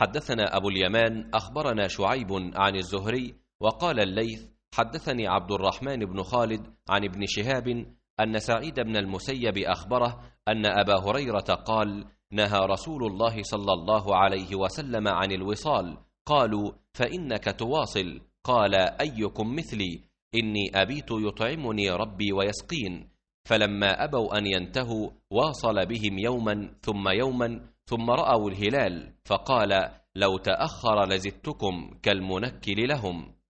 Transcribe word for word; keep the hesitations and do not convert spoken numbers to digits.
حدثنا أبو اليمان أخبرنا شعيب عن الزهري وقال الليث حدثني عبد الرحمن بن خالد عن ابن شهاب أن سعيد بن المسيب أخبره أن أبا هريرة قال نهى رسول الله صلى الله عليه وسلم عن الوصال. قالوا فإنك تواصل. قال أيكم مثلي إني أبيت يطعمني ربي ويسقين. فلما أبوا أن ينتهوا واصل بهم يوما ثم يوما ثم رأوا الهلال فقال لو تأخر لزدتكم كالمنكل لهم.